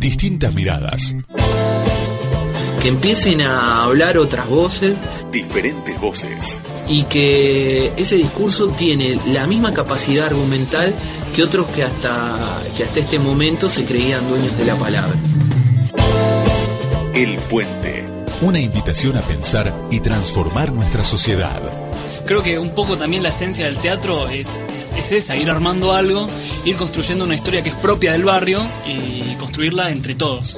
Distintas miradas. Que empiecen a hablar otras voces. Diferentes voces. Y que ese discurso tiene la misma capacidad argumental que otros que hasta este momento se creían dueños de la palabra. El Puente. Una invitación a pensar y transformar nuestra sociedad. Creo que un poco también la esencia del teatro es esa, ir armando algo, ir construyendo una historia que es propia del barrio y construirla entre todos.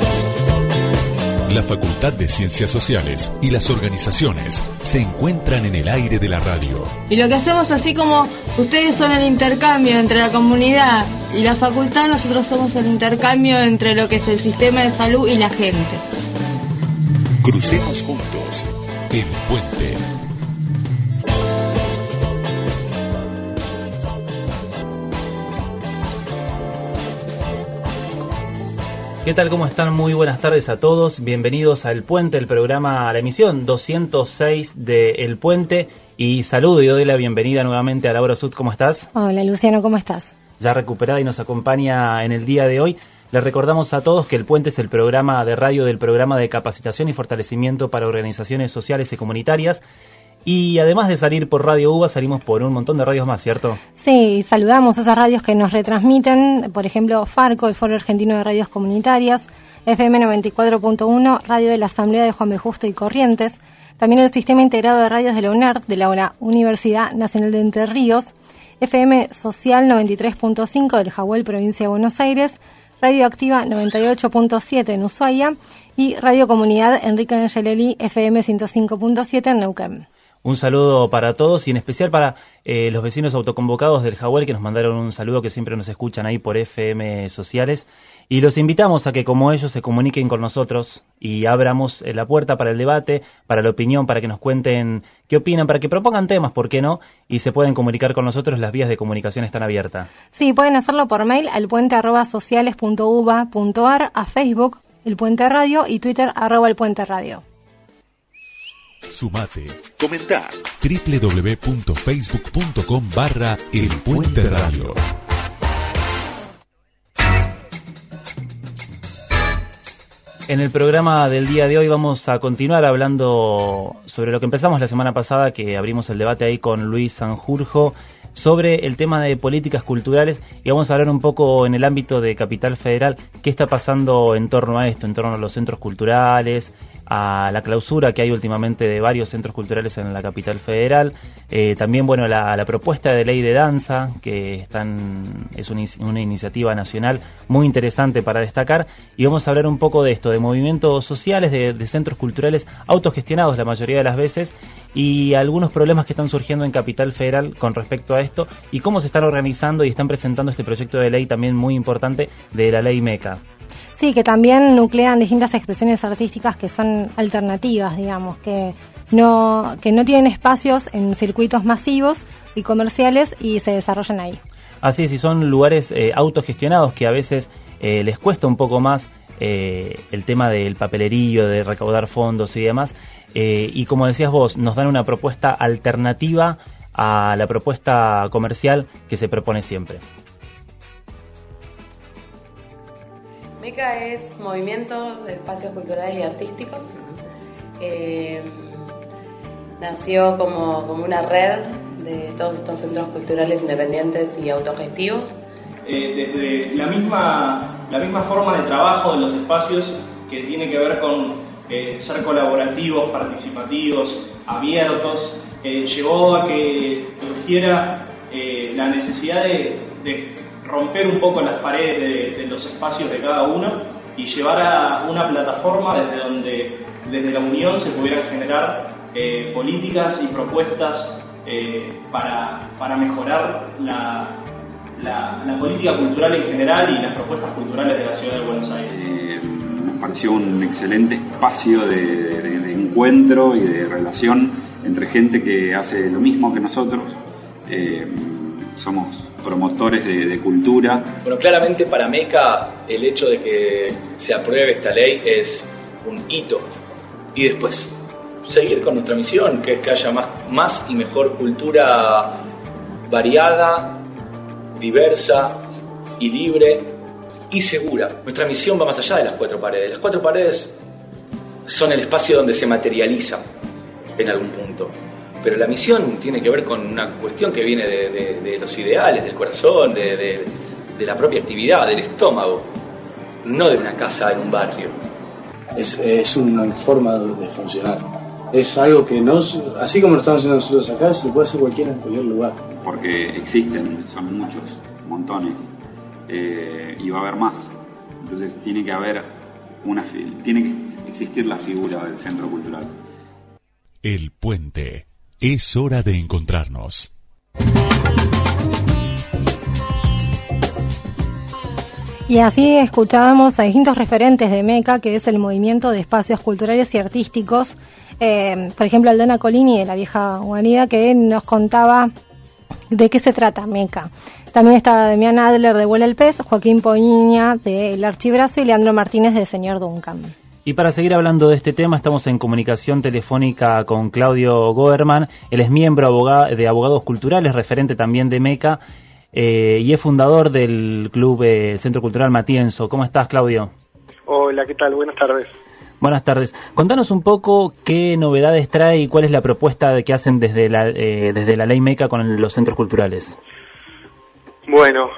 La Facultad de Ciencias Sociales y las organizaciones se encuentran en el aire de la radio. Y lo que hacemos, así como ustedes son el intercambio entre la comunidad y la facultad, nosotros somos el intercambio entre lo que es el sistema de salud y la gente. Crucemos juntos el puente. ¿Qué tal? ¿Cómo están? Muy buenas tardes a todos. Bienvenidos a El Puente, el programa, a la emisión 206 de El Puente. Y saludo y doy la bienvenida nuevamente a Laura Sud. ¿Cómo estás? Hola, Luciano, ¿cómo estás? Ya recuperada y nos acompaña en el día de hoy. Les recordamos a todos que El Puente es el programa de radio del programa de capacitación y fortalecimiento para organizaciones sociales y comunitarias. Y además de salir por Radio UBA, salimos por un montón de radios más, ¿cierto? Sí, saludamos a esas radios que nos retransmiten, por ejemplo, Farco, el Foro Argentino de Radios Comunitarias, FM 94.1, Radio de la Asamblea de Juan B. Justo y Corrientes, también el Sistema Integrado de Radios de la UNER, de la Universidad Nacional de Entre Ríos, FM Social 93.5 del Jahuel, provincia de Buenos Aires, Radio Activa 98.7 en Ushuaia y Radio Comunidad Enrique Angelelli, FM 105.7 en Neuquén. Un saludo para todos y en especial para los vecinos autoconvocados del Jahuel, que nos mandaron un saludo, que siempre nos escuchan ahí por FM Sociales. Y los invitamos a que, como ellos, se comuniquen con nosotros y abramos la puerta para el debate, para la opinión, para que nos cuenten qué opinan, para que propongan temas, ¿por qué no? Y se pueden comunicar con nosotros, las vías de comunicación están abiertas. Sí, pueden hacerlo por mail al puente@sociales.uba.ar, a Facebook, El Puente Radio, y Twitter, @El Puente Radio. Sumate, comentá www.facebook.com/El Puente Radio. En el programa del día de hoy vamos a continuar hablando sobre lo que empezamos la semana pasada, que abrimos el debate ahí con Luis Sanjurjo, sobre el tema de políticas culturales, y vamos a hablar un poco en el ámbito de Capital Federal, qué está pasando en torno a esto, en torno a los centros culturales, a la clausura que hay últimamente de varios centros culturales en la Capital Federal, también bueno la propuesta de ley de danza, que es una iniciativa nacional muy interesante para destacar, y vamos a hablar un poco de esto, de movimientos sociales, de centros culturales autogestionados la mayoría de las veces, y algunos problemas que están surgiendo en Capital Federal con respecto a esto, y cómo se están organizando y están presentando este proyecto de ley también muy importante de la ley MECA. Sí, que también nuclean distintas expresiones artísticas que son alternativas, digamos, que no tienen espacios en circuitos masivos y comerciales y se desarrollan ahí. Así es, y son lugares autogestionados que a veces les cuesta un poco más el tema del papelerío, de recaudar fondos y demás, y como decías vos, nos dan una propuesta alternativa a la propuesta comercial que se propone siempre. MECA es Movimiento de Espacios Culturales y Artísticos. Nació como una red de todos estos centros culturales independientes y autogestivos. Desde la misma forma de trabajo de los espacios, que tiene que ver con ser colaborativos, participativos, abiertos, llevó a que surgiera la necesidad de romper un poco las paredes de los espacios de cada uno y llevar a una plataforma desde donde desde la unión se pudieran generar políticas y propuestas para mejorar la política cultural en general y las propuestas culturales de la ciudad de Buenos Aires. Nos pareció un excelente espacio de encuentro y de relación entre gente que hace lo mismo que nosotros. Somos promotores de cultura. Bueno, claramente para MECA el hecho de que se apruebe esta ley es un hito. Y después seguir con nuestra misión, que es que haya más y mejor cultura variada, diversa y libre y segura. Nuestra misión va más allá de las 4 paredes. Las 4 paredes son el espacio donde se materializa en algún punto. Pero la misión tiene que ver con una cuestión que viene de los ideales, del corazón, de la propia actividad, del estómago, no de una casa en un barrio. Es una forma de funcionar. Es algo que no, así como lo estamos haciendo nosotros acá, se lo puede hacer cualquiera en cualquier lugar. Porque existen, son muchos, montones, y va a haber más. Entonces tiene que existir la figura del centro cultural. El Puente. Es hora de encontrarnos. Y así escuchábamos a distintos referentes de MECA, que es el movimiento de espacios culturales y artísticos. Por ejemplo, Aldana Colini de La Vieja Guarida, que nos contaba de qué se trata MECA. También está Demián Adler de Vuela el Pez, Joaquín Poñiña de El Archibrazo y Leandro Martínez de Señor Duncan. Y para seguir hablando de este tema, estamos en comunicación telefónica con Claudio Goerman. Él es miembro de Abogados Culturales, referente también de MECA, y es fundador del Club Centro Cultural Matienzo. ¿Cómo estás, Claudio? Hola, ¿qué tal? Buenas tardes. Buenas tardes. Contanos un poco qué novedades trae y cuál es la propuesta que hacen desde la ley MECA con los centros culturales. Bueno,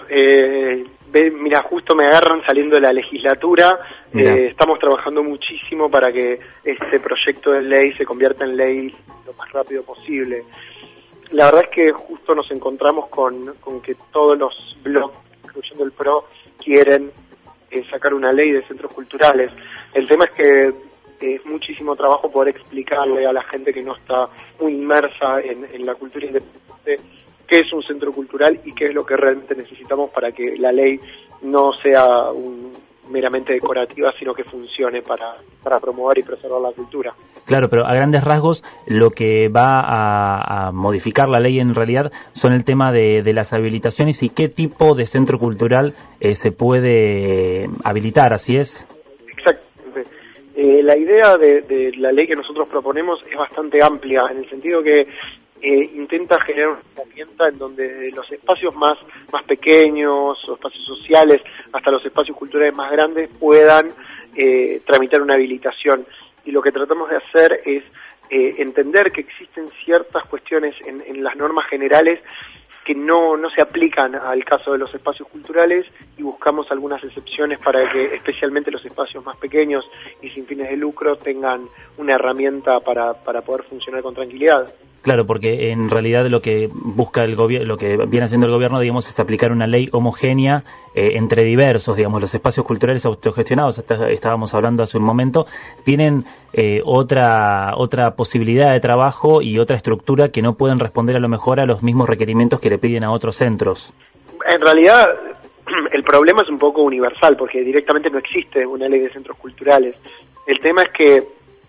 mira, justo me agarran saliendo de la legislatura. Estamos trabajando muchísimo para que este proyecto de ley se convierta en ley lo más rápido posible. La verdad es que justo nos encontramos con que todos los bloques, incluyendo el PRO, quieren sacar una ley de centros culturales. El tema es que es muchísimo trabajo poder explicarle a la gente que no está muy inmersa en la cultura independiente qué es un centro cultural y qué es lo que realmente necesitamos para que la ley no sea meramente decorativa, sino que funcione para promover y preservar la cultura. Claro, pero a grandes rasgos lo que va a modificar la ley en realidad son el tema de las habilitaciones y qué tipo de centro cultural se puede habilitar, ¿así es? Exactamente. La idea de la ley que nosotros proponemos es bastante amplia, en el sentido que intenta generar una herramienta en donde los espacios más pequeños, o espacios sociales, hasta los espacios culturales más grandes puedan tramitar una habilitación. Y lo que tratamos de hacer es entender que existen ciertas cuestiones en las normas generales que no se aplican al caso de los espacios culturales y buscamos algunas excepciones para que especialmente los espacios más pequeños y sin fines de lucro tengan una herramienta para poder funcionar con tranquilidad. Claro, porque en realidad lo que busca el gobierno, lo que viene haciendo el gobierno, digamos, es aplicar una ley homogénea entre diversos, digamos, los espacios culturales autogestionados, estábamos hablando hace un momento, tienen otra posibilidad de trabajo y otra estructura que no pueden responder a lo mejor a los mismos requerimientos que le piden a otros centros. En realidad, el problema es un poco universal, porque directamente no existe una ley de centros culturales. El tema es que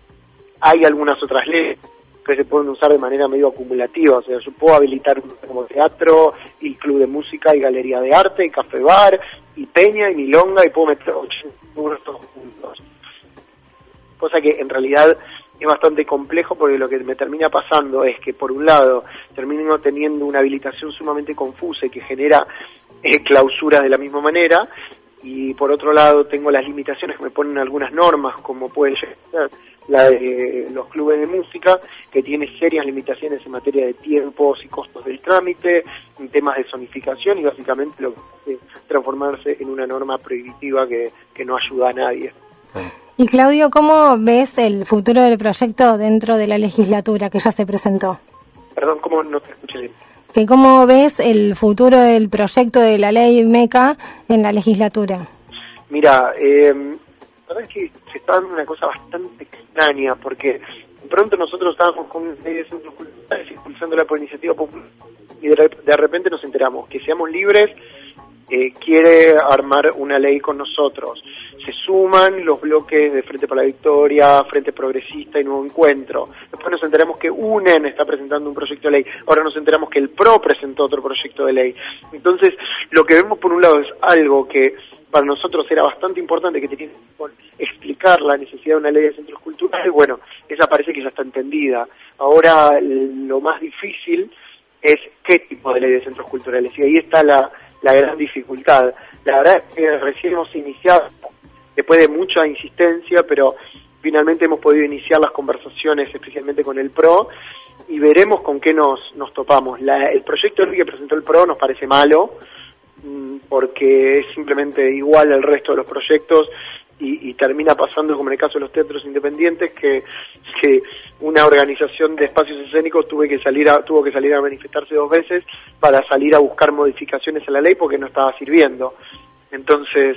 hay algunas otras leyes que se pueden usar de manera medio acumulativa. O sea, yo puedo habilitar como teatro, y club de música, y galería de arte, y café bar, y peña, y milonga, y puedo meter 8 todos juntos. Cosa que en realidad es bastante complejo, porque lo que me termina pasando es que, por un lado, termino teniendo una habilitación sumamente confusa y que genera clausuras de la misma manera, y por otro lado tengo las limitaciones que me ponen algunas normas, como puede ser la de los clubes de música, que tiene serias limitaciones en materia de tiempos y costos del trámite, en temas de zonificación, y básicamente lo que hace transformarse en una norma prohibitiva que no ayuda a nadie. Y Claudio, ¿cómo ves el futuro del proyecto dentro de la legislatura que ya se presentó? Perdón, ¿cómo no te escuché bien? Que ¿cómo ves el futuro del proyecto de la ley MECA en la legislatura? Mira, la verdad es que se está dando una cosa bastante extraña, porque de pronto nosotros estábamos con una ley de centros culturales impulsándola por iniciativa popular, y de repente nos enteramos que Seamos Libres quiere armar una ley con nosotros. Se suman los bloques de Frente para la Victoria, Frente Progresista y Nuevo Encuentro. Después nos enteramos que UNEN está presentando un proyecto de ley. Ahora nos enteramos que el PRO presentó otro proyecto de ley. Entonces, lo que vemos por un lado es algo que para nosotros era bastante importante, que tenía que explicar la necesidad de una ley de centros culturales. Bueno, esa parece que ya está entendida. Ahora lo más difícil es qué tipo de ley de centros culturales. Y ahí está la la gran dificultad. La verdad es que recién hemos iniciado, después de mucha insistencia, pero finalmente hemos podido iniciar las conversaciones, especialmente con el PRO, y veremos con qué nos topamos. El proyecto que presentó el PRO nos parece malo, porque es simplemente igual al resto de los proyectos, y termina pasando, como en el caso de los teatros independientes, que una organización de espacios escénicos tuvo que salir a manifestarse 2 veces para salir a buscar modificaciones a la ley porque no estaba sirviendo. Entonces,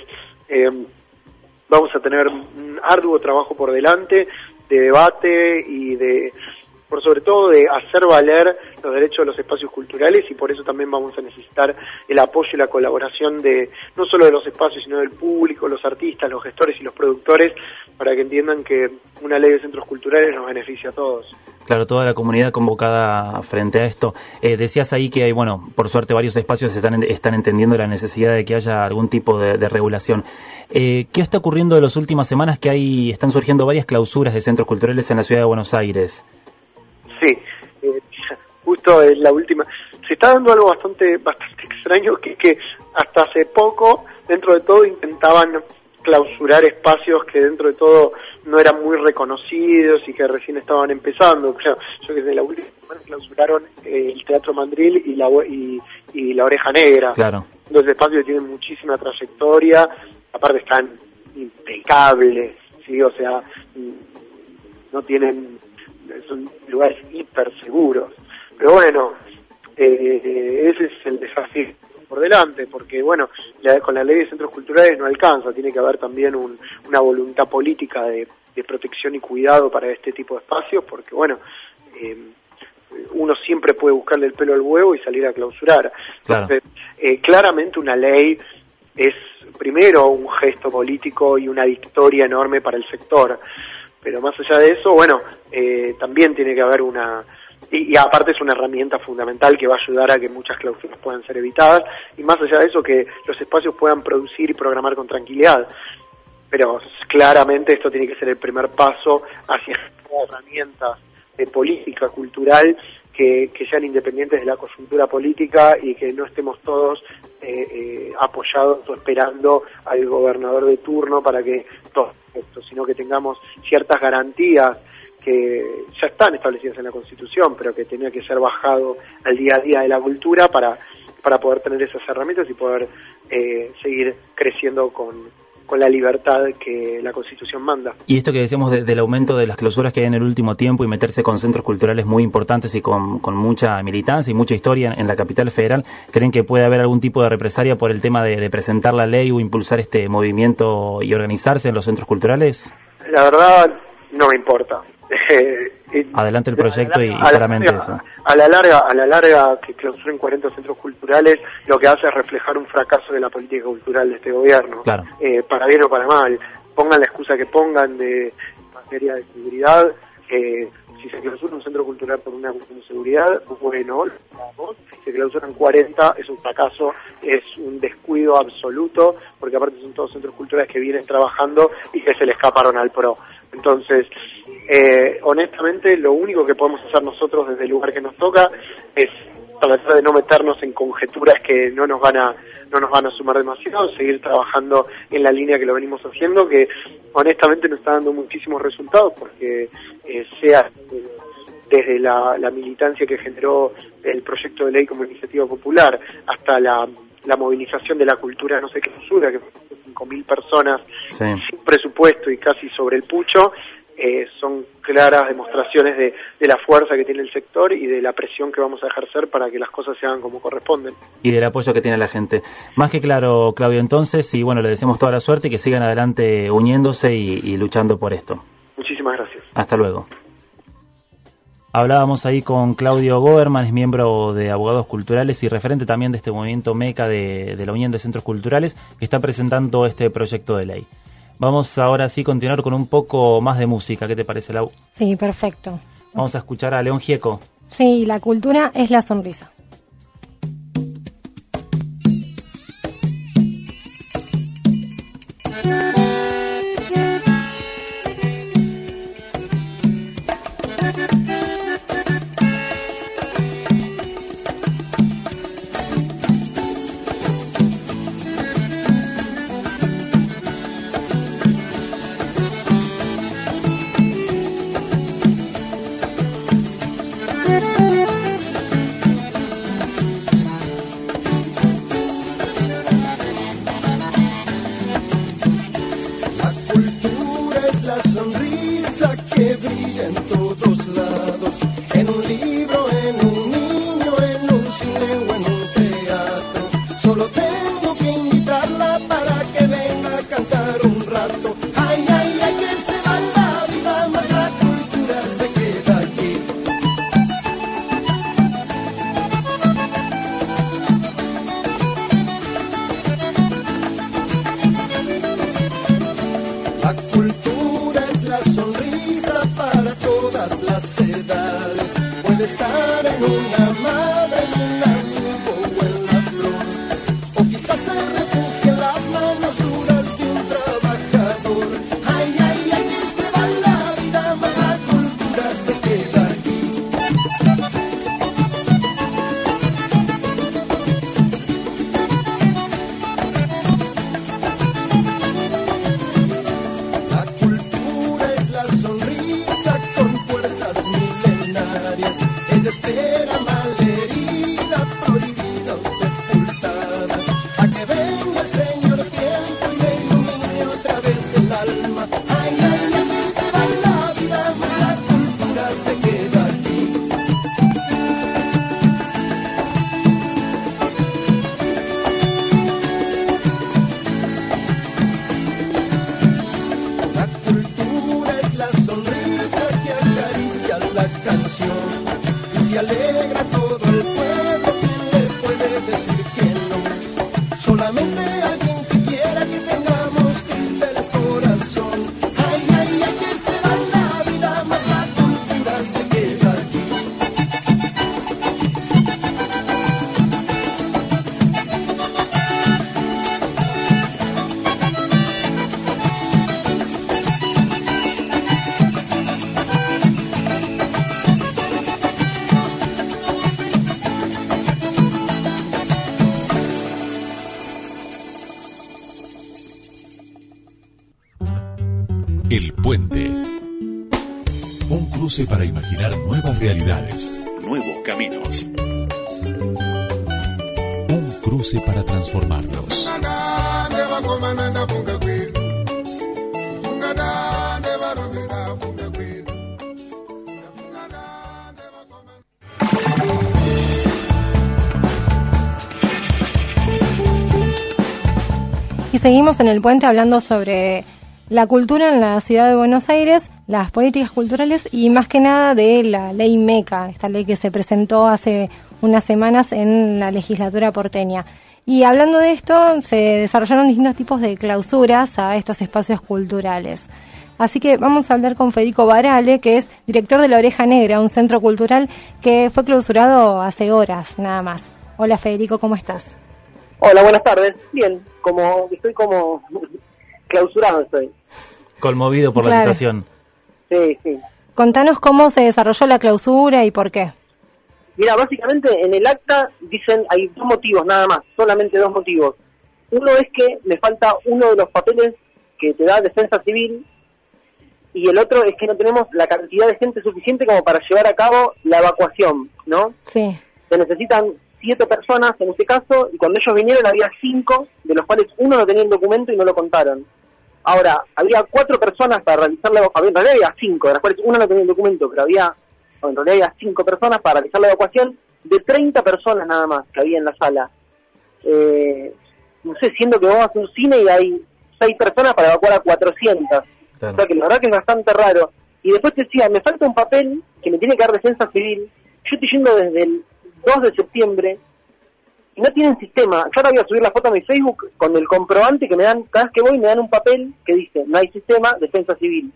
vamos a tener un arduo trabajo por delante, de debate y por sobre todo de hacer valer los derechos de los espacios culturales, y por eso también vamos a necesitar el apoyo y la colaboración de no solo de los espacios, sino del público, los artistas, los gestores y los productores, para que entiendan que una ley de centros culturales nos beneficia a todos. Claro, toda la comunidad convocada frente a esto. Decías ahí que hay, bueno, por suerte varios espacios están entendiendo la necesidad de que haya algún tipo de regulación. ¿Qué está ocurriendo en las últimas semanas? Que están surgiendo varias clausuras de centros culturales en la ciudad de Buenos Aires. Sí, justo en la última. Se está dando algo bastante extraño, que hasta hace poco, dentro de todo, intentaban clausurar espacios que dentro de todo no eran muy reconocidos y que recién estaban empezando. O sea, yo que sé, la última semana clausuraron el Teatro Mandril y la Oreja Negra. Claro. Dos espacios que tienen muchísima trayectoria, aparte están impecables, ¿sí? O sea, no tienen, son lugares hiper seguros. Pero bueno, ese es el desafío por delante, porque bueno, con la ley de centros culturales no alcanza, tiene que haber también una voluntad política de protección y cuidado para este tipo de espacios, porque bueno, uno siempre puede buscarle el pelo al huevo y salir a clausurar. Claro. Entonces, claramente una ley es primero un gesto político y una victoria enorme para el sector, pero más allá de eso, bueno, también tiene que haber y aparte es una herramienta fundamental que va a ayudar a que muchas clausuras puedan ser evitadas, y más allá de eso, que los espacios puedan producir y programar con tranquilidad. Pero claramente esto tiene que ser el primer paso hacia herramientas de política cultural que sean independientes de la coyuntura política y que no estemos todos apoyados o esperando al gobernador de turno para que todo esto, sino que tengamos ciertas garantías que ya están establecidas en la Constitución, pero que tenía que ser bajado al día a día de la cultura para poder tener esas herramientas y poder seguir creciendo con la libertad que la Constitución manda. Y esto que decíamos del aumento de las clausuras que hay en el último tiempo y meterse con centros culturales muy importantes y con mucha militancia y mucha historia en la capital federal, ¿creen que puede haber algún tipo de represalia por el tema de presentar la ley o impulsar este movimiento y organizarse en los centros culturales? La verdad, no me importa. Adelante el proyecto y claramente eso. A la larga que clausuren 40 centros culturales, lo que hace es reflejar un fracaso de la política cultural de este gobierno. Claro. Para bien o para mal. Pongan la excusa que pongan de materia de seguridad. Si se clausura un centro cultural por una cuestión de seguridad, bueno, si se clausuran 40 es un fracaso, es un descuido absoluto, porque aparte son todos centros culturales que vienen trabajando y que se le escaparon al PRO. Entonces, honestamente, lo único que podemos hacer nosotros desde el lugar que nos toca es tratar de no meternos en conjeturas que no nos van a sumar demasiado, seguir trabajando en la línea que lo venimos haciendo, que honestamente nos está dando muchísimos resultados, porque sea desde la militancia que generó el proyecto de ley como iniciativa popular hasta la movilización de la cultura no se clausura, que 5.000 personas sí, sin presupuesto y casi sobre el pucho, son claras demostraciones de la fuerza que tiene el sector y de la presión que vamos a ejercer para que las cosas se hagan como corresponden. Y del apoyo que tiene la gente. Más que claro, Claudio, entonces, y bueno, le deseamos toda la suerte y que sigan adelante uniéndose y luchando por esto. Muchísimas gracias. Hasta luego. Hablábamos ahí con Claudio Goberman, es miembro de Abogados Culturales y referente también de este movimiento MECA de la Unión de Centros Culturales, que está presentando este proyecto de ley. Vamos ahora sí a continuar con un poco más de música. ¿Qué te parece, Lau? Sí, perfecto. Vamos a escuchar a León Gieco. Sí, la cultura es la sonrisa. La cultura es la sonrisa para todas las edades. Puede estar en una madre, en un amigo o en la flor, o quizás se refugie en las manos duras de un trabajador. Ay, ay, ay, que se va la vida, mas la cultura se queda aquí. La cultura es la sonrisa con fuerzas milenarias. Ella espera malherida, prohibida o sepultada, a que venga el Señor tiempo y le ilumine otra vez el alma. Ay, ay, ay, que se va la vida, mas la cultura se queda aquí. La cultura es la sonrisa que acaricia la canción y se alegra todo el pueblo. ¿Quién le puede decir que no? Solamente alguien que quiera que tengamos triste el corazón. Ay, ay, ay, que se va la vida, mas la cultura se queda aquí. El Puente. Un cruce para imaginar nuevas realidades, nuevos caminos. Un cruce para transformarnos. Y seguimos en el puente hablando sobre la cultura en la ciudad de Buenos Aires, las políticas culturales y más que nada de la ley MECA, esta ley que se presentó hace unas semanas en la legislatura porteña. Y hablando de esto, se desarrollaron distintos tipos de clausuras a estos espacios culturales. Así que vamos a hablar con Federico Barale, que es director de La Oreja Negra, un centro cultural que fue clausurado hace horas nada más. Hola Federico, ¿cómo estás? Hola, buenas tardes. Bien, estoy como clausurado estoy. Conmovido por la situación. Sí, sí. Contanos cómo se desarrolló la clausura y por qué. Mira, básicamente en el acta dicen, hay dos motivos nada más, solamente dos motivos. Uno es que me falta uno de los papeles que te da Defensa Civil y el otro es que no tenemos la cantidad de gente suficiente como para llevar a cabo la evacuación, ¿no? Sí. Se necesitan 7 personas en este caso y cuando ellos vinieron había 5, de los cuales uno no tenía el documento y no lo contaron. Ahora, había 4 personas para realizar la evacuación, en realidad había 5, de las cuales una no tenía el documento, pero en realidad había 5 personas para realizar la evacuación de 30 personas nada más que había en la sala. No sé, siendo que vamos a un cine y hay 6 personas para evacuar a 400. Claro. O sea que la verdad que es bastante raro. Y después te decía, me falta un papel que me tiene que dar Defensa Civil. Yo estoy yendo desde el 2 de septiembre y no tienen sistema. Yo ahora voy a subir la foto a mi Facebook con el comprobante que me dan, cada vez que voy me dan un papel que dice, no hay sistema, Defensa Civil.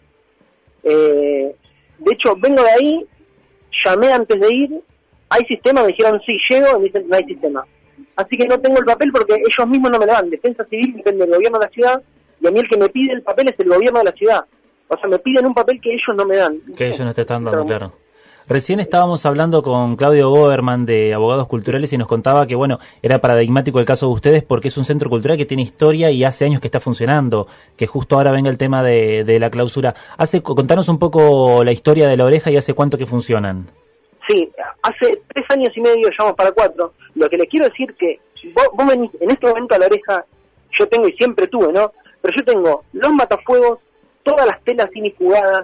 De hecho, vengo de ahí, llamé antes de ir, hay sistema, me dijeron sí, llego, y me dicen no hay sistema. Así que no tengo el papel porque ellos mismos no me lo dan. Defensa Civil depende del gobierno de la ciudad y a mí el que me pide el papel es el gobierno de la ciudad. O sea, me piden un papel que ellos no me dan. Que ellos no te están dando, claro. Recién estábamos hablando con Claudio Goberman de Abogados Culturales y nos contaba que, bueno, era paradigmático el caso de ustedes porque es un centro cultural que tiene historia y hace años que está funcionando, que justo ahora venga el tema de la clausura. Contanos un poco la historia de La Oreja y hace cuánto que funcionan. Sí, hace 3 años y medio, ya vamos para 4. Lo que les quiero decir que vos venís en este momento a La Oreja, yo tengo y siempre tuve, ¿no? Pero yo tengo los matafuegos, todas las telas sinifugadas,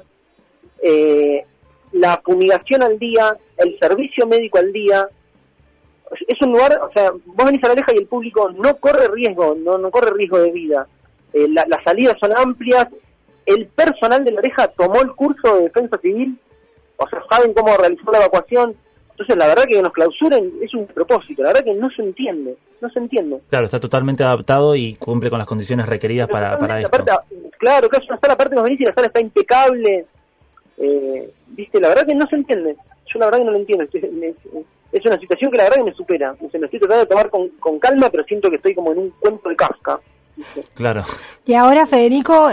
la fumigación al día, el servicio médico al día. Es un lugar, o sea, vos venís a La Oreja y el público no corre riesgo, no corre riesgo de vida. Las salidas son amplias, el personal de La Oreja tomó el curso de Defensa Civil, o sea, saben cómo realizar la evacuación, Entonces la verdad que nos clausuren es un propósito, la verdad que no se entiende. Claro, está totalmente adaptado y cumple con las condiciones requeridas para esto. Aparte, claro, que es una sala, aparte nos venís y la sala está impecable, viste, la verdad que no se entiende, yo la verdad que no lo entiendo, es una situación que la verdad que me supera, me estoy tratando de tomar con calma, pero siento que estoy como en un cuento de Kafka. Claro. Y ahora, Federico,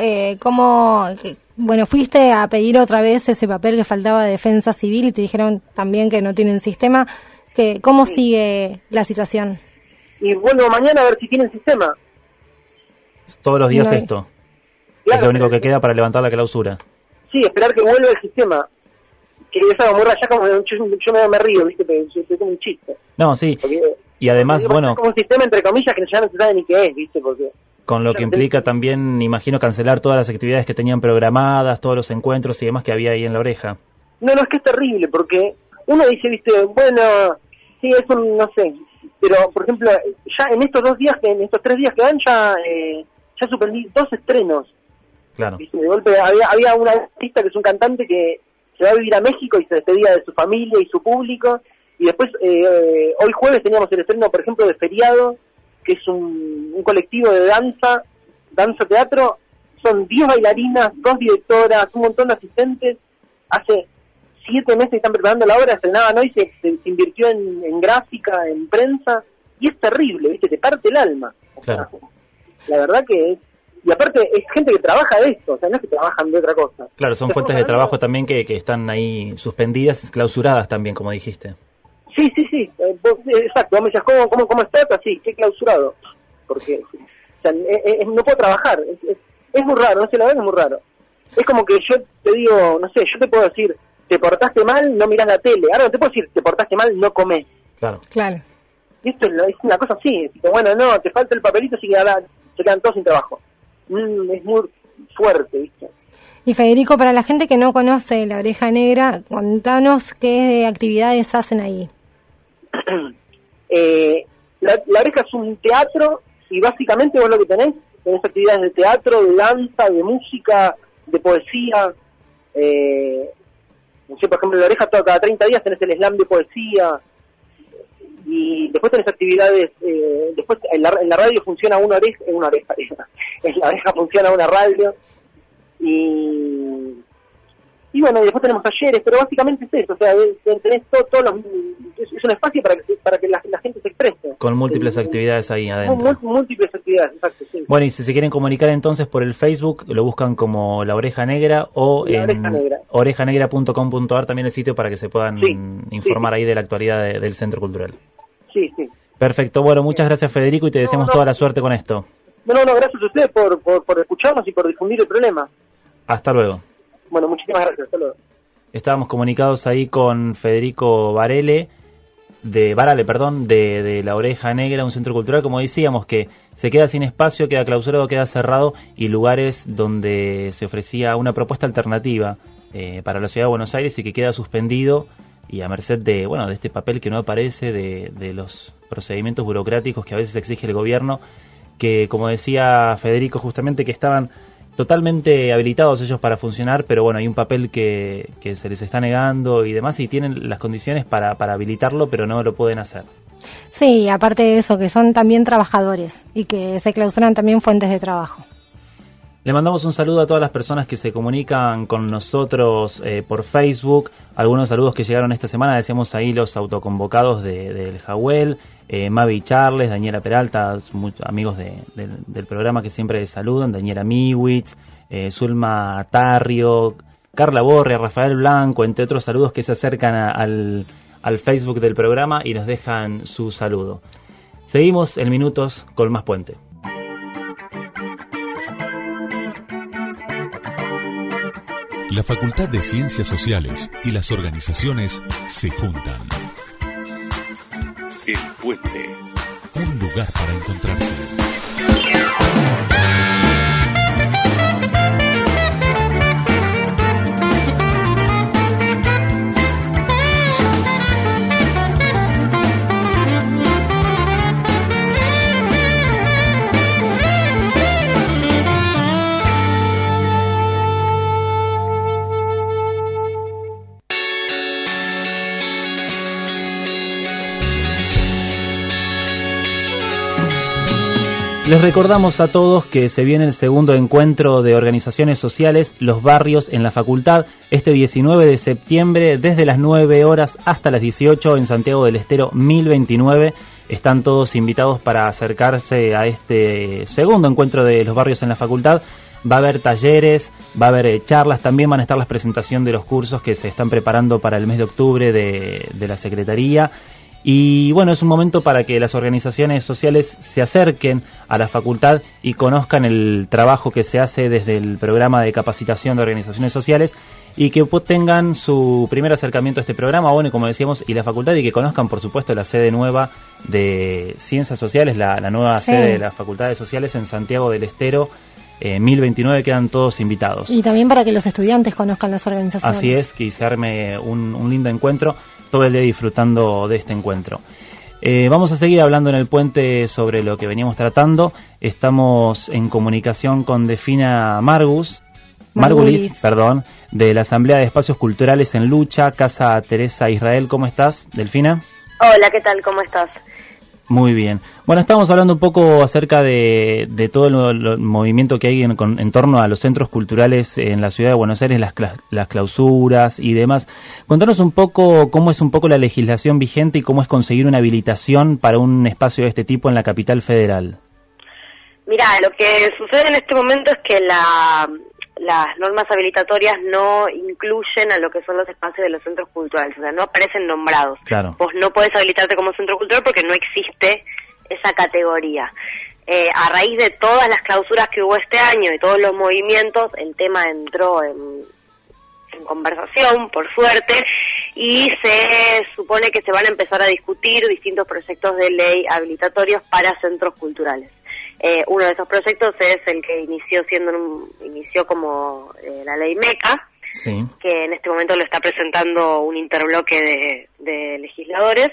bueno, fuiste a pedir otra vez ese papel que faltaba de defensa civil y te dijeron también que no tienen sistema. ¿Cómo sigue la situación? Y vuelvo mañana a ver si tienen sistema. Todos los días No. esto. Claro, es lo único que queda para levantar la clausura. Sí, esperar que vuelva el sistema. Que es algo muy raro, ya como yo me río, viste, pero es como un chiste. No, sí. Porque, Y además, bueno, es como un sistema entre comillas que ya no se sabe ni qué es, viste, porque... con lo que implica también, imagino, cancelar todas las actividades que tenían programadas, todos los encuentros y demás que había ahí en La Oreja. No, es que es terrible, porque uno dice, viste, bueno, sí, eso no sé, pero, por ejemplo, ya en estos 3 días que van, ya suspendí 2 estrenos. Claro. ¿Viste? De golpe había una artista que es un cantante que se va a vivir a México y se despedía de su familia y su público, y después, hoy jueves teníamos el estreno, por ejemplo, de Feriado, que es un colectivo de danza teatro, son 10 bailarinas, 2 directoras, un montón de asistentes, hace 7 meses están preparando la obra, estrenaban hoy, se invirtió en gráfica, en prensa, y es terrible, ¿viste? Te parte el alma. Claro. La verdad que es... Y aparte es gente que trabaja de esto, o sea, no es que trabajan de otra cosa. Claro, son fuentes de trabajo también que están ahí suspendidas, clausuradas también, como dijiste. Sí, exacto, vos me decías, ¿cómo está? Así, qué clausurado. Porque, o sea, no puedo trabajar, es muy raro, no sé, la verdad es muy raro. Es como que yo te digo, no sé, yo te puedo decir, te portaste mal, no mirás la tele. Ahora no te puedo decir, te portaste mal, no comés. Claro. Y esto es una cosa así, bueno, no, te falta el papelito, así que ahora se quedan todos sin trabajo. Es muy fuerte, ¿viste? Y Federico, para la gente que no conoce La Oreja Negra, contanos qué actividades hacen ahí. La Oreja es un teatro y básicamente vos lo que tenés actividades de teatro, de danza, de música, de poesía. No sé, por ejemplo, en La Oreja cada 30 días tenés el slam de poesía. Y después tenés actividades, después en la radio funciona una oreja, en La Oreja funciona una radio, y bueno, y después tenemos talleres, pero básicamente es eso, o sea, tenés es un espacio para que la gente se exprese. Con múltiples actividades ahí adentro. Múltiples actividades, exacto, sí. Bueno, y si se quieren comunicar entonces por el Facebook, lo buscan como La Oreja Negra o en orejanegra.com.ar, también el sitio para que se puedan informar ahí de la actualidad del Centro Cultural. Sí. Perfecto, bueno, muchas gracias Federico y te deseamos toda la suerte con esto. No, gracias a ustedes por escucharnos y por difundir el problema. Hasta luego. Bueno, muchísimas gracias, hasta luego. Estábamos comunicados ahí con Federico Varale, de La Oreja Negra, un centro cultural, como decíamos, que se queda sin espacio, queda clausurado, queda cerrado, y lugares donde se ofrecía una propuesta alternativa para la ciudad de Buenos Aires y que queda suspendido y a merced de este papel que no aparece, de los procedimientos burocráticos que a veces exige el gobierno, que, como decía Federico, justamente que estaban totalmente habilitados ellos para funcionar, pero bueno, hay un papel que se les está negando y demás, y tienen las condiciones para habilitarlo, pero no lo pueden hacer. Sí, aparte de eso, que son también trabajadores y que se clausuran también fuentes de trabajo. Le mandamos un saludo a todas las personas que se comunican con nosotros por Facebook. Algunos saludos que llegaron esta semana, decíamos ahí los autoconvocados del Jahuel, Mavi Charles, Daniela Peralta, amigos del programa que siempre saludan, Daniela Miwitz, Zulma Tarrio, Carla Borria, Rafael Blanco, entre otros saludos que se acercan al Facebook del programa y nos dejan su saludo. Seguimos en minutos con más Puente. La Facultad de Ciencias Sociales y las organizaciones se juntan. El Puente, un lugar para encontrarse. Les recordamos a todos que se viene el segundo encuentro de organizaciones sociales, Los Barrios en la Facultad, este 19 de septiembre, desde las 9 horas hasta las 18 en Santiago del Estero 1029. Están todos invitados para acercarse a este segundo encuentro de Los Barrios en la Facultad. Va a haber talleres, va a haber charlas, también van a estar las presentaciones de los cursos que se están preparando para el mes de octubre de la Secretaría. Y bueno, es un momento para que las organizaciones sociales se acerquen a la facultad y conozcan el trabajo que se hace desde el programa de capacitación de organizaciones sociales y que tengan su primer acercamiento a este programa, bueno, y como decíamos, y la facultad, y que conozcan, por supuesto, la sede nueva de Ciencias Sociales, la nueva sede de la Facultad de Sociales en Santiago del Estero. 1029, quedan todos invitados. Y también para que los estudiantes conozcan las organizaciones. Así es, que se arme un lindo encuentro, todo el día disfrutando de este encuentro. Vamos a seguir hablando en el puente sobre lo que veníamos tratando. Estamos en comunicación con Delfina Margulis, de la Asamblea de Espacios Culturales en Lucha, Casa Teresa Israel. ¿Cómo estás, Delfina? Hola, ¿qué tal? ¿Cómo estás? Muy bien. Bueno, estamos hablando un poco acerca de todo el movimiento que hay en torno a los centros culturales en la ciudad de Buenos Aires, las clausuras y demás. Contanos un poco cómo es un poco la legislación vigente y cómo es conseguir una habilitación para un espacio de este tipo en la capital federal. Mira, lo que sucede en este momento es que las normas habilitatorias no incluyen a lo que son los espacios de los centros culturales, o sea, no aparecen nombrados. Claro. Vos no podés habilitarte como centro cultural porque no existe esa categoría. A raíz de todas las clausuras que hubo este año y todos los movimientos, el tema entró en conversación, por suerte, y se supone que se van a empezar a discutir distintos proyectos de ley habilitatorios para centros culturales. Uno de esos proyectos es el que inició como la ley MECA, sí, que en este momento lo está presentando un interbloque de legisladores.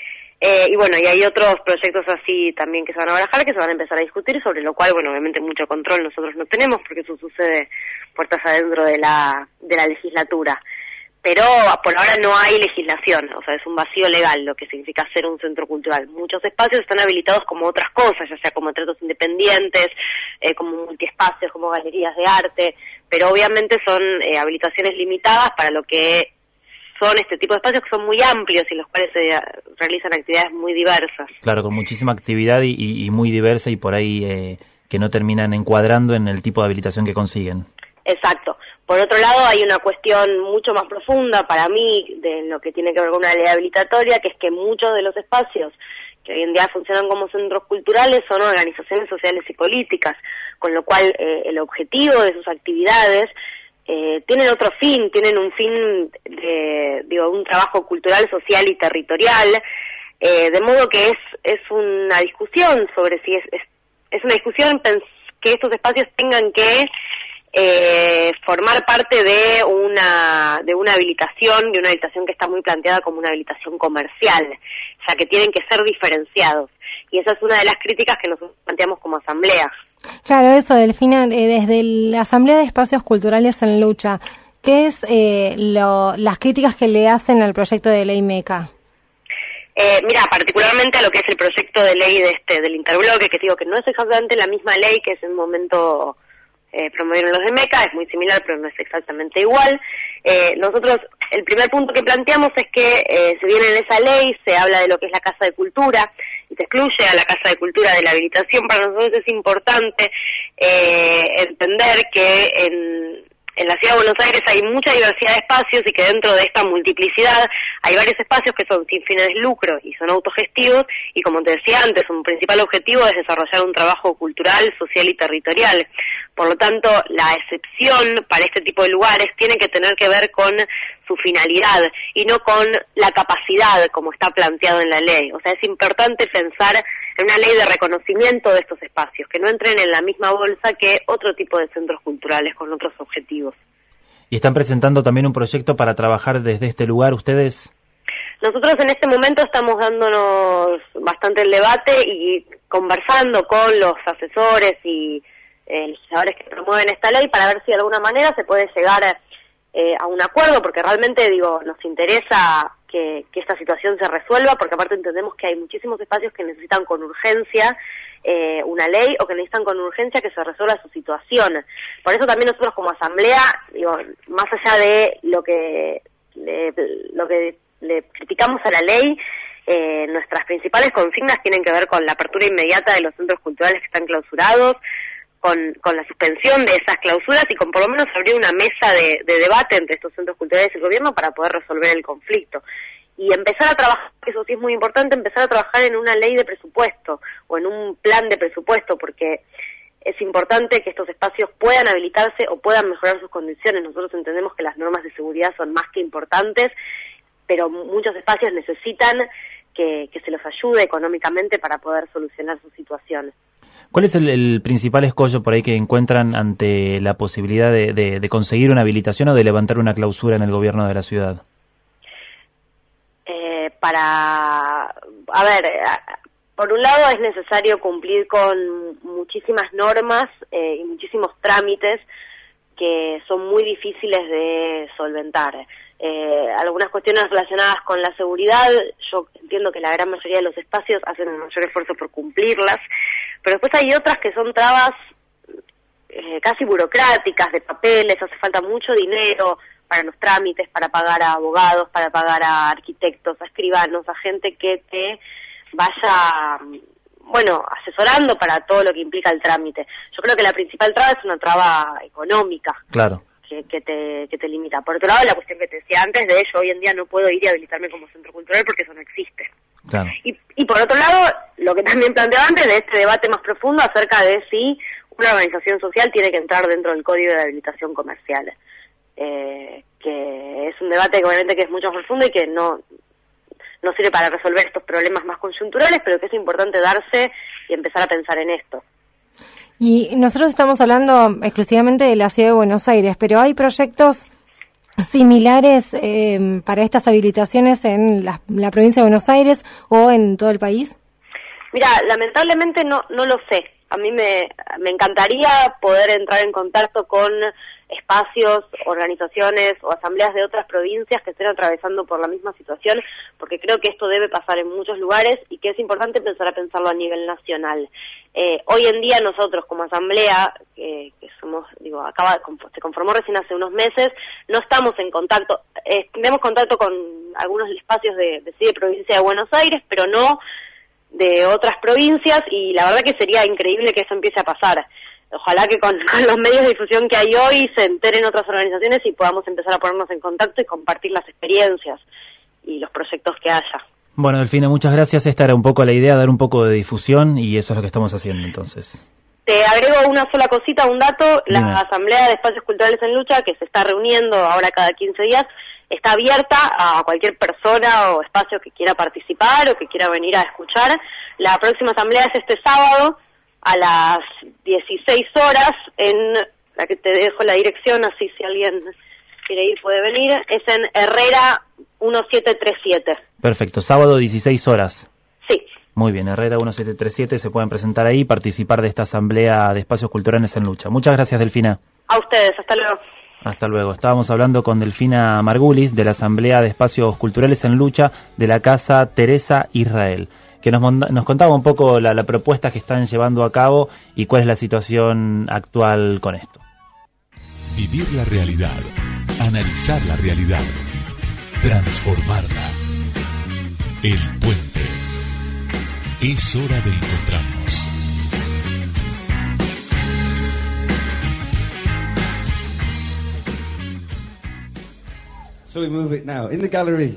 Y bueno, y hay otros proyectos así también que se van a barajar, que se van a empezar a discutir, sobre lo cual, bueno, obviamente mucho control nosotros no tenemos, porque eso sucede puertas adentro de la legislatura. Pero por ahora no hay legislación, o sea, es un vacío legal lo que significa ser un centro cultural. Muchos espacios están habilitados como otras cosas, ya sea como teatros independientes, como multiespacios, como galerías de arte, pero obviamente son habilitaciones limitadas para lo que son este tipo de espacios, que son muy amplios y en los cuales se realizan actividades muy diversas. Claro, con muchísima actividad y muy diversa, y por ahí que no terminan encuadrando en el tipo de habilitación que consiguen. Exacto. Por otro lado, hay una cuestión mucho más profunda para mí de lo que tiene que ver con una ley habilitatoria, que es que muchos de los espacios que hoy en día funcionan como centros culturales son organizaciones sociales y políticas, con lo cual el objetivo de sus actividades tienen otro fin, tienen un fin de un trabajo cultural, social y territorial, de modo que es una discusión sobre si es una discusión que estos espacios tengan que formar parte de una habilitación, que está muy planteada como una habilitación comercial, o sea que tienen que ser diferenciados, y esa es una de las críticas que nosotros planteamos como asamblea. Claro, eso, Delfina, desde la Asamblea de Espacios Culturales en Lucha, ¿qué es las críticas que le hacen al proyecto de ley MECA? Mira, particularmente a lo que es el proyecto de ley del interbloque, que digo que no es exactamente la misma ley que en un momento promovieron los de MECA, es muy similar pero no es exactamente igual. Nosotros, el primer punto que planteamos es que si bien en esa ley se habla de lo que es la Casa de Cultura y se excluye a la Casa de Cultura de la habilitación, para nosotros es importante entender que en la Ciudad de Buenos Aires hay mucha diversidad de espacios y que dentro de esta multiplicidad hay varios espacios que son sin fines de lucro y son autogestivos, y como te decía antes, un principal objetivo es desarrollar un trabajo cultural, social y territorial. Por lo tanto, la excepción para este tipo de lugares tiene que tener que ver con su finalidad y no con la capacidad como está planteado en la ley. O sea, es importante pensar en una ley de reconocimiento de estos espacios, que no entren en la misma bolsa que otro tipo de centros culturales con otros objetivos. ¿Y están presentando también un proyecto para trabajar desde este lugar ustedes? Nosotros en este momento estamos dándonos bastante el debate y conversando con los asesores y legisladores que promueven esta ley para ver si de alguna manera se puede llegar a un acuerdo, porque realmente nos interesa que esta situación se resuelva, porque aparte entendemos que hay muchísimos espacios que necesitan con urgencia una ley o que necesitan con urgencia que se resuelva su situación. Por eso también nosotros como asamblea, digo, más allá de lo que le criticamos a la ley, nuestras principales consignas tienen que ver con la apertura inmediata de los centros culturales que están clausurados, con la suspensión de esas clausuras y con por lo menos abrir una mesa de debate entre estos centros culturales y el gobierno para poder resolver el conflicto. Y empezar a trabajar, eso sí es muy importante, empezar a trabajar en una ley de presupuesto o en un plan de presupuesto, porque es importante que estos espacios puedan habilitarse o puedan mejorar sus condiciones. Nosotros entendemos que las normas de seguridad son más que importantes, pero muchos espacios necesitan que se los ayude económicamente para poder solucionar su situación. ¿Cuál es el principal escollo por ahí que encuentran ante la posibilidad de conseguir una habilitación o de levantar una clausura en el gobierno de la ciudad? Por un lado es necesario cumplir con muchísimas normas y muchísimos trámites que son muy difíciles de solventar. Algunas cuestiones relacionadas con la seguridad, yo entiendo que la gran mayoría de los espacios hacen un mayor esfuerzo por cumplirlas, pero después hay otras que son trabas casi burocráticas, de papeles, hace falta mucho dinero para los trámites, para pagar a abogados, para pagar a arquitectos, a escribanos, a gente que te vaya, asesorando para todo lo que implica el trámite. Yo creo que la principal traba es una traba económica. Claro. Que te limita. Por otro lado, la cuestión que te decía antes, de ello, hoy en día no puedo ir y habilitarme como centro cultural porque eso no existe. Claro. Y por otro lado, lo que también planteaba antes, de este debate más profundo acerca de si una organización social tiene que entrar dentro del Código de Habilitación Comercial. Que es un debate que obviamente que es mucho más profundo y que no sirve para resolver estos problemas más coyunturales, pero que es importante darse y empezar a pensar en esto. Y nosotros estamos hablando exclusivamente de la Ciudad de Buenos Aires, pero ¿hay proyectos similares para estas habilitaciones en la provincia de Buenos Aires o en todo el país? Mira, lamentablemente no lo sé. A mí me encantaría poder entrar en contacto con espacios, organizaciones o asambleas de otras provincias que estén atravesando por la misma situación, porque creo que esto debe pasar en muchos lugares y que es importante empezar a pensarlo a nivel nacional. Hoy en día nosotros como asamblea, que somos, se conformó recién hace unos meses, no estamos en contacto, tenemos contacto con algunos espacios de provincia de Buenos Aires, pero no de otras provincias, y la verdad que sería increíble que eso empiece a pasar. Ojalá que con los medios de difusión que hay hoy se enteren otras organizaciones y podamos empezar a ponernos en contacto y compartir las experiencias y los proyectos que haya. Bueno, Delfina, muchas gracias. Esta era un poco la idea, dar un poco de difusión, y eso es lo que estamos haciendo entonces. Te agrego una sola cosita, un dato. La Asamblea de Espacios Culturales en Lucha, que se está reuniendo ahora cada 15 días, está abierta a cualquier persona o espacio que quiera participar o que quiera venir a escuchar. La próxima asamblea es este sábado a las 16 horas en la que te dejo la dirección, así si alguien quiere ir puede venir. Es en Herrera 1737. Perfecto, sábado 16 horas. Sí. Muy bien, Herrera 1737, se pueden presentar ahí y participar de esta asamblea de espacios culturales en lucha. Muchas gracias, Delfina. A ustedes, hasta luego. Hasta luego. Estábamos hablando con Delfina Margulis de la Asamblea de Espacios Culturales en Lucha de la Casa Teresa Israel, que nos contaba un poco la propuesta que están llevando a cabo y cuál es la situación actual con esto. Vivir la realidad, analizar la realidad, transformarla. El puente. Es hora de encontrarnos. So we move it now in the gallery.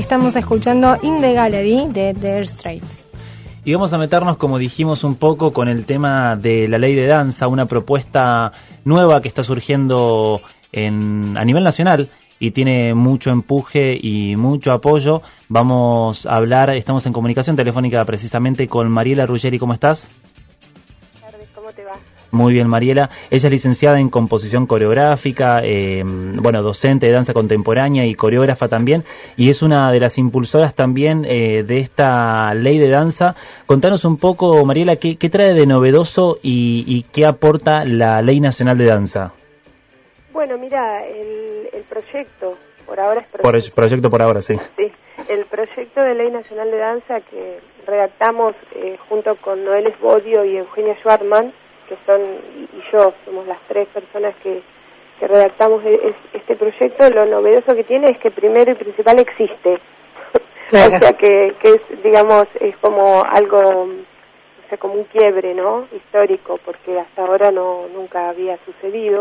Estamos escuchando In the Gallery de Dire Straits. Y vamos a meternos, como dijimos, un poco con el tema de la ley de danza, una propuesta nueva que está surgiendo a nivel nacional y tiene mucho empuje y mucho apoyo. Vamos a hablar, estamos en comunicación telefónica precisamente con Mariela Ruggeri. ¿Cómo estás? Buenas tardes, ¿cómo te va? Muy bien, Mariela. Ella es licenciada en composición coreográfica, docente de danza contemporánea y coreógrafa también, y es una de las impulsoras también de esta ley de danza. Contanos un poco, Mariela, ¿qué trae de novedoso y qué aporta la Ley Nacional de Danza? Bueno, mira, el proyecto, por ahora es proyecto. Proyecto por ahora, sí. Sí, el proyecto de Ley Nacional de Danza que redactamos junto con Noel Esbodio y Eugenia Schwartman, que son, y yo, somos las tres personas que redactamos este proyecto. Lo novedoso que tiene es que primero y principal existe. Claro. O sea que es, digamos, es como algo, o sea, como un quiebre, ¿no? Histórico, porque hasta ahora nunca había sucedido.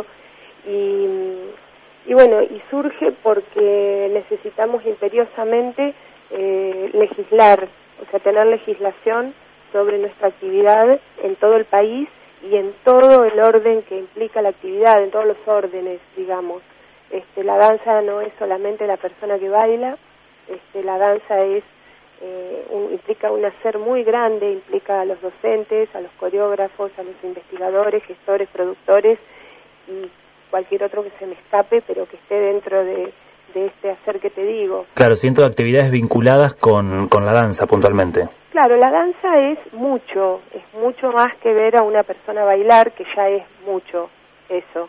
Y bueno, y surge porque necesitamos imperiosamente legislar, o sea, tener legislación sobre nuestra actividad en todo el país y en todo el orden que implica la actividad, en todos los órdenes, digamos. La danza no es solamente la persona que baila, la danza es implica un hacer muy grande, implica a los docentes, a los coreógrafos, a los investigadores, gestores, productores y cualquier otro que se me escape, pero que esté dentro de este hacer que te digo. Claro, siento actividades vinculadas con la danza puntualmente. Claro, la danza es mucho más que ver a una persona bailar, que ya es mucho eso.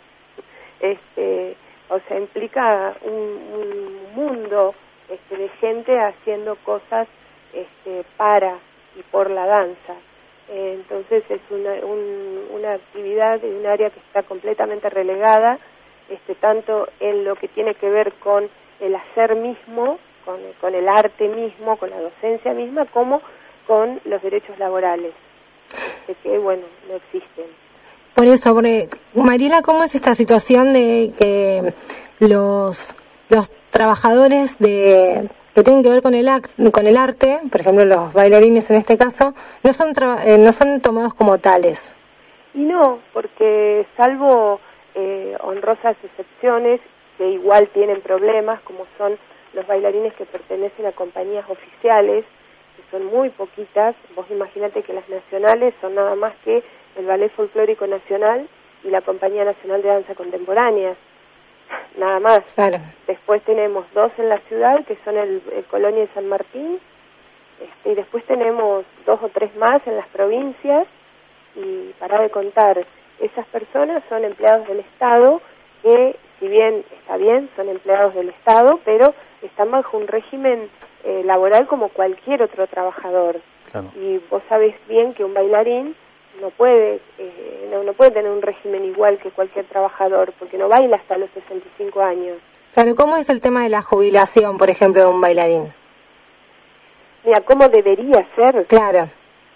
O sea, implica un mundo de gente haciendo cosas para y por la danza. Entonces es una actividad de un área que está completamente relegada, tanto en lo que tiene que ver con el hacer mismo, con el arte mismo, con la docencia misma, como con los derechos laborales, que bueno, no existen. Por eso, Mariela, ¿cómo es esta situación de que los trabajadores que tienen que ver con el arte, por ejemplo los bailarines en este caso, no son tomados como tales? Y no, porque salvo honrosas excepciones que igual tienen problemas, como son los bailarines que pertenecen a compañías oficiales, que son muy poquitas. Vos imagínate que las nacionales son nada más que el Ballet Folclórico Nacional y la Compañía Nacional de Danza Contemporánea, nada más. Claro. Después tenemos dos en la ciudad, que son el Colonia y San Martín, y después tenemos dos o tres más en las provincias, y para de contar, esas personas son empleados del Estado, que si bien está bien, son empleados del Estado, pero están bajo un régimen laboral como cualquier otro trabajador. Claro. Y vos sabés bien que un bailarín no puede tener un régimen igual que cualquier trabajador, porque no baila hasta los 65 años. Claro, ¿cómo es el tema de la jubilación, por ejemplo, de un bailarín? Mira, ¿cómo debería ser? Claro.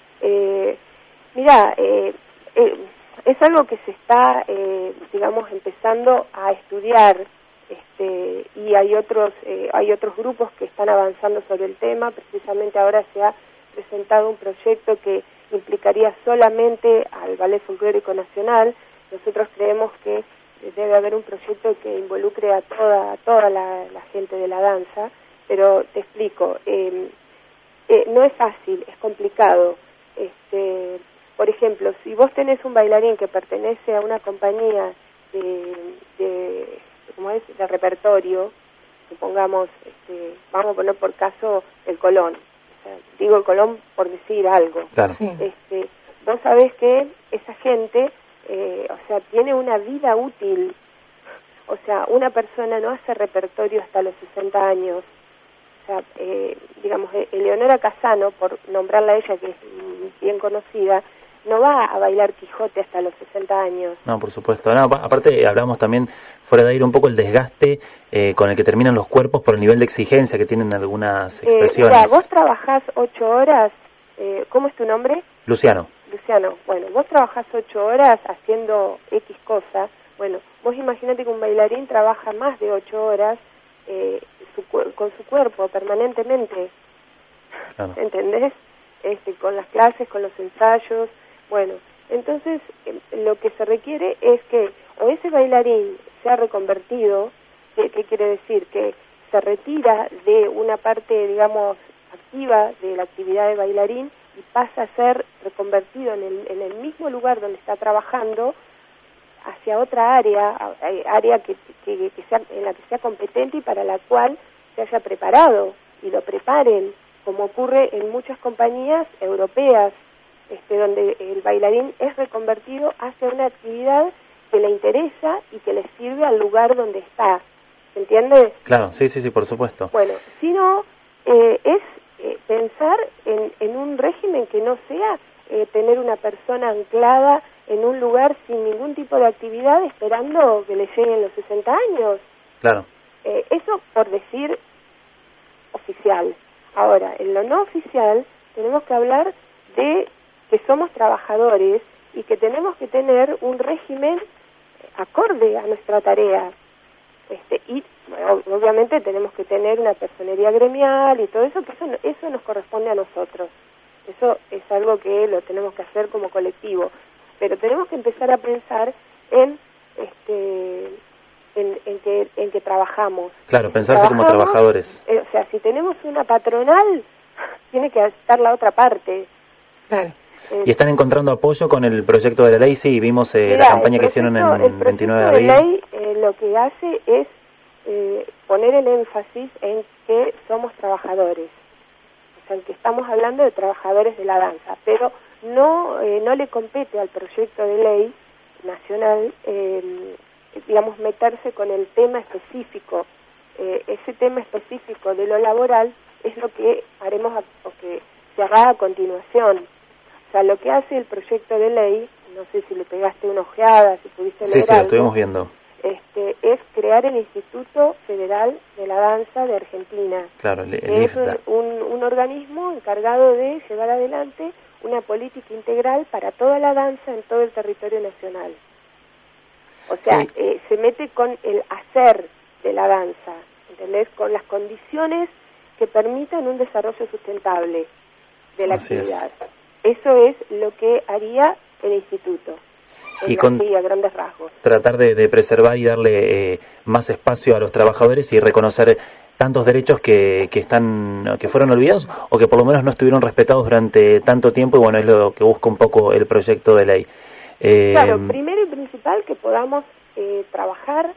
Es algo que se está, empezando a estudiar, y hay otros grupos que están avanzando sobre el tema. Precisamente ahora se ha presentado un proyecto que implicaría solamente al Ballet Folclórico Nacional. Nosotros creemos que debe haber un proyecto que involucre a toda la gente de la danza, pero te explico, no es fácil, es complicado. Por ejemplo, si vos tenés un bailarín que pertenece a una compañía de repertorio, supongamos, vamos a poner por caso el Colón, o sea, digo el Colón por decir algo. Claro. Sí. Vos sabés que esa gente, tiene una vida útil. O sea, una persona no hace repertorio hasta los 60 años. O sea, Eleonora Casano, por nombrarla a ella, que es bien conocida, no va a bailar Quijote hasta los 60 años. No, por supuesto. No, aparte hablamos también fuera de aire un poco el desgaste con el que terminan los cuerpos por el nivel de exigencia que tienen algunas expresiones. Mira, vos trabajás 8 horas, ¿cómo es tu nombre? Luciano. Luciano, bueno, vos trabajás 8 horas haciendo X cosas. Bueno, vos imaginate que un bailarín trabaja más de 8 horas con su cuerpo permanentemente. Claro. ¿Entendés? Con las clases, con los ensayos. Bueno, entonces lo que se requiere es que o ese bailarín sea reconvertido, ¿qué quiere decir? Que se retira de una parte, digamos, activa de la actividad de bailarín y pasa a ser reconvertido en el mismo lugar donde está trabajando hacia otra área que sea, en la que sea competente y para la cual se haya preparado y lo preparen, como ocurre en muchas compañías europeas, donde el bailarín es reconvertido hacia una actividad que le interesa y que le sirve al lugar donde está. ¿Se entiende? Claro, sí, por supuesto. Bueno, si no, es pensar en un régimen que no sea tener una persona anclada en un lugar sin ningún tipo de actividad esperando que le lleguen los 60 años. Claro. Eso por decir oficial. Ahora, en lo no oficial tenemos que hablar de que somos trabajadores y que tenemos que tener un régimen acorde a nuestra tarea. Y obviamente tenemos que tener una personería gremial y todo eso, que eso nos corresponde a nosotros. Eso es algo que lo tenemos que hacer como colectivo. Pero tenemos que empezar a pensar en que trabajamos. Claro, pensarse como trabajadores. O sea, si tenemos una patronal, tiene que estar la otra parte. Claro. ¿Y están encontrando apoyo con el proyecto de la ley? Sí, vimos la campaña que hicieron en 29 de abril. La ley lo que hace es poner el énfasis en que somos trabajadores. O sea, en que estamos hablando de trabajadores de la danza, pero no le compete al proyecto de ley nacional, digamos, meterse con el tema específico. Ese tema específico de lo laboral es lo que haremos o que se hará a continuación. O sea, lo que hace el proyecto de ley, no sé si le pegaste una ojeada, si pudiste leer Sí, lo estuvimos viendo. Es crear el Instituto Federal de la Danza de Argentina. Claro, es un organismo encargado de llevar adelante una política integral para toda la danza en todo el territorio nacional. O sea, se mete con el hacer de la danza, ¿entendés? Con las condiciones que permitan un desarrollo sustentable de la actividad. Eso es lo que haría el instituto, y a grandes rasgos. Tratar de preservar y darle más espacio a los trabajadores y reconocer tantos derechos que fueron olvidados o que por lo menos no estuvieron respetados durante tanto tiempo, y bueno, es lo que busca un poco el proyecto de ley. Claro, primero y principal, que podamos trabajar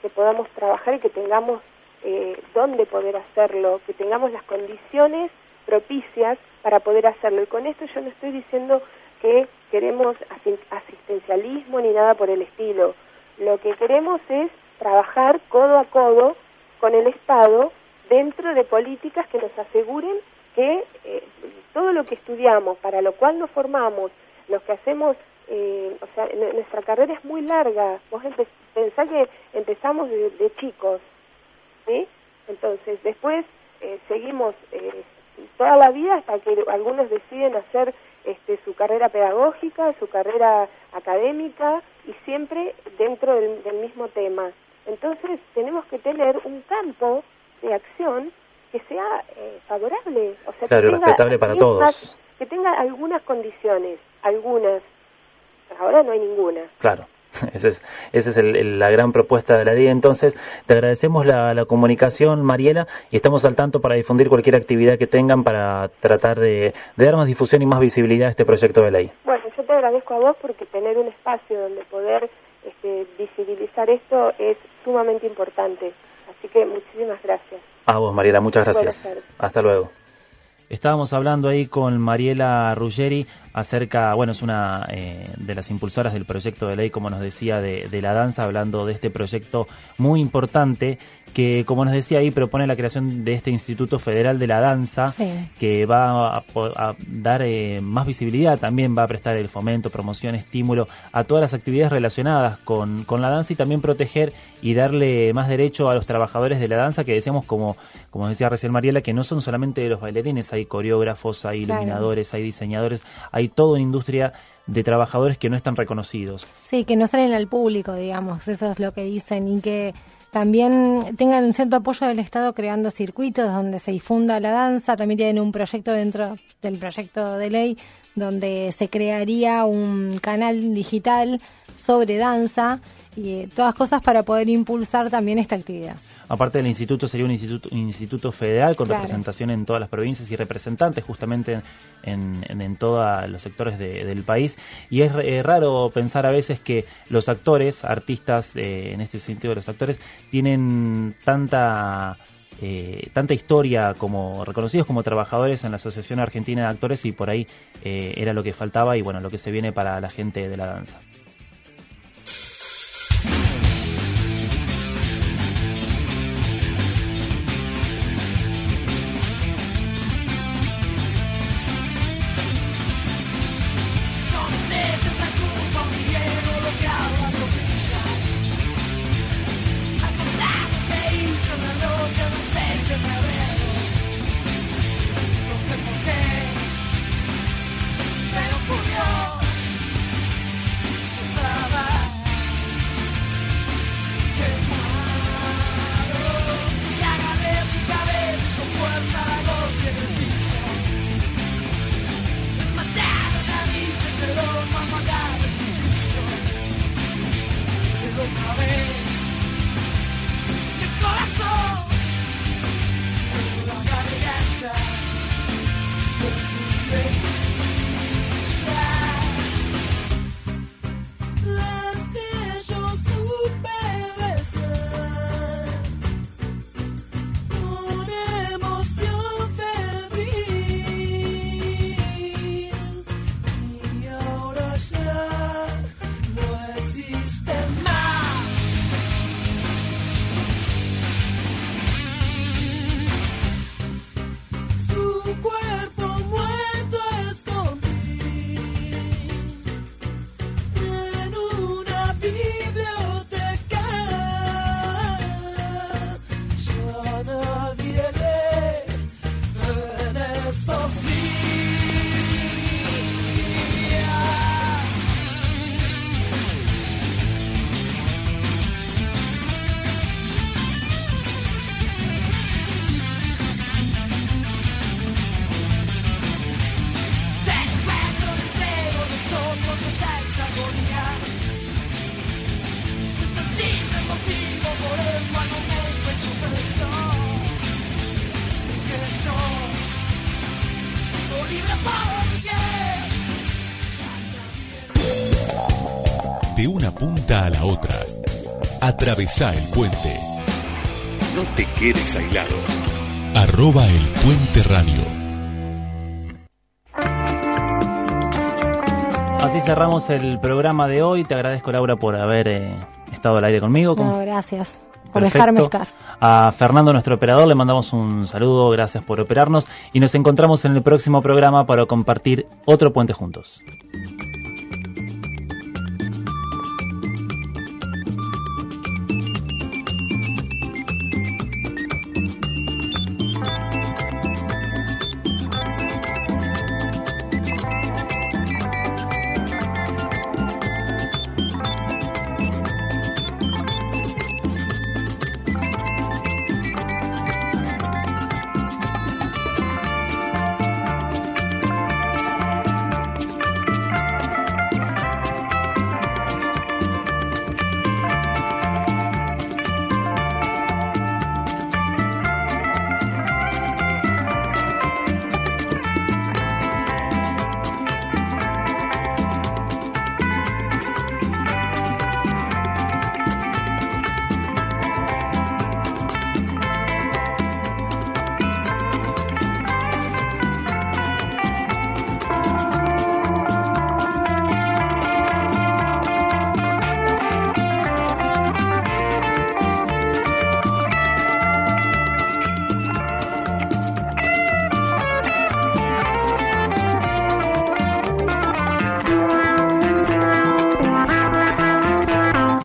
y que tengamos dónde poder hacerlo, que tengamos las condiciones propicias para poder hacerlo. Y con esto yo no estoy diciendo que queremos asistencialismo ni nada por el estilo. Lo que queremos es trabajar codo a codo con el Estado dentro de políticas que nos aseguren que todo lo que estudiamos, para lo cual nos formamos, lo que hacemos, o sea, nuestra carrera es muy larga. Vos pensá que empezamos de chicos, ¿sí? Entonces después seguimos toda la vida hasta que algunos deciden hacer su carrera pedagógica, su carrera académica, y siempre dentro del mismo tema. Entonces tenemos que tener un campo de acción que sea favorable, o sea, claro, que tenga respetable para todos, que tenga algunas condiciones, algunas. Ahora no hay ninguna. Claro. Esa es la gran propuesta de la ley. Entonces, te agradecemos la comunicación, Mariela, y estamos al tanto para difundir cualquier actividad que tengan para tratar de dar más difusión y más visibilidad a este proyecto de ley. Bueno, yo te agradezco a vos porque tener un espacio donde poder visibilizar esto es sumamente importante. Así que muchísimas gracias. A vos, Mariela, muchas gracias. Hasta luego. Estábamos hablando ahí con Mariela Ruggeri acerca, bueno, es una de las impulsoras del proyecto de ley, como nos decía, de la danza, hablando de este proyecto muy importante que, como nos decía ahí, propone la creación de este Instituto Federal de la Danza, que va a dar más visibilidad, también va a prestar el fomento, promoción, estímulo a todas las actividades relacionadas con la danza, y también proteger y darle más derecho a los trabajadores de la danza, que decíamos, como decía recién Mariela, que no son solamente los bailarines, hay hay coreógrafos, hay Claro. iluminadores, hay diseñadores, hay toda una industria de trabajadores que no están reconocidos. Sí, que no salen al público, digamos, eso es lo que dicen, y que también tengan cierto apoyo del Estado creando circuitos donde se difunda la danza. También tienen un proyecto dentro del proyecto de ley donde se crearía un canal digital sobre danza y todas cosas para poder impulsar también esta actividad. Aparte del instituto, sería un instituto federal con Claro. representación en todas las provincias y representantes justamente en todos los sectores del país. Y es raro pensar a veces que los actores, artistas, en este sentido los actores, tienen tanta historia como reconocidos como trabajadores en la Asociación Argentina de Actores, y por ahí era lo que faltaba y bueno, lo que se viene para la gente de la danza. De una punta a la otra, atravesá el puente. No te quedes aislado. @elpuente radio. Así cerramos el programa de hoy. Te agradezco, Laura, por haber estado al aire conmigo. No, gracias por Perfecto. dejarme estar. A Fernando, nuestro operador, le mandamos un saludo. Gracias por operarnos y nos encontramos en el próximo programa para compartir otro puente juntos.